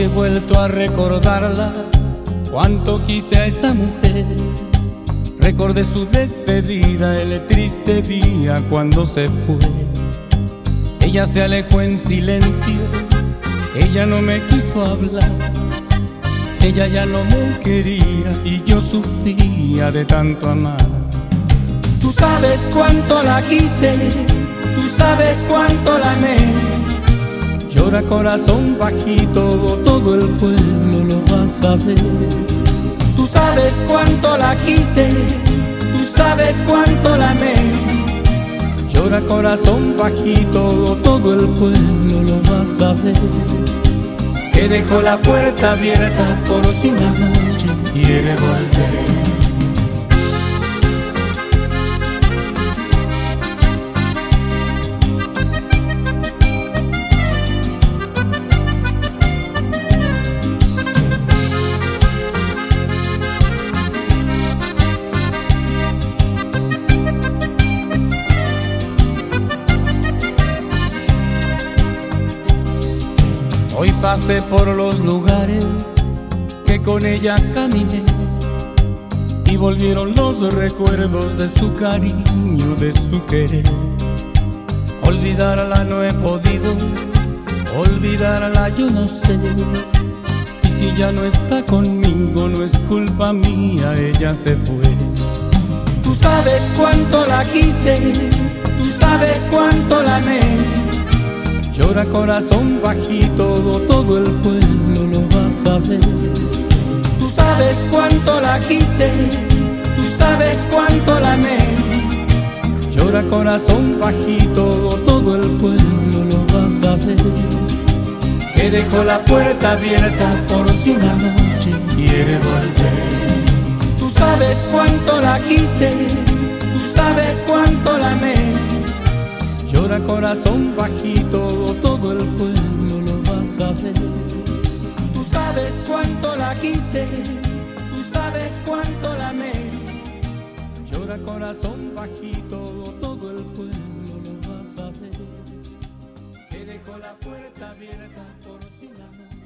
Hoy he vuelto a recordarla, cuánto quise a esa mujer. Recordé su despedida, el triste día cuando se fue. Ella se alejó en silencio, ella no me quiso hablar. Ella ya no me quería y yo sufría de tanto amar. Tú sabes cuánto la quise, tú sabes cuánto la amé. Llora corazón bajito, todo el pueblo lo va a saber. Tú sabes cuánto la quise, tú sabes cuánto la amé. Llora corazón bajito, todo el pueblo lo va a saber. Que dejó la puerta abierta por si una noche quiere volver. Hoy pasé por los lugares que con ella caminé y volvieron los recuerdos de su cariño, de su querer. Olvidarla no he podido, olvidarla yo no sé. Y si ya no está conmigo no es culpa mía, ella se fue. Tú sabes cuánto la quise, tú sabes cuánto la amé. Llora corazón bajito, todo el pueblo lo va a saber. Tú sabes cuánto la quise, tú sabes cuánto la amé. Llora corazón bajito, todo el pueblo lo va a saber. Que dejó la puerta abierta por si una noche quiere volver. Tú sabes cuánto la quise, tú sabes cuánto la amé. Llora corazón bajito, todo el pueblo lo va a saber. Tú sabes cuánto la quise, tú sabes cuánto la amé. Llora corazón bajito, todo el pueblo lo va a saber. Que dejó la puerta abierta por si una noche.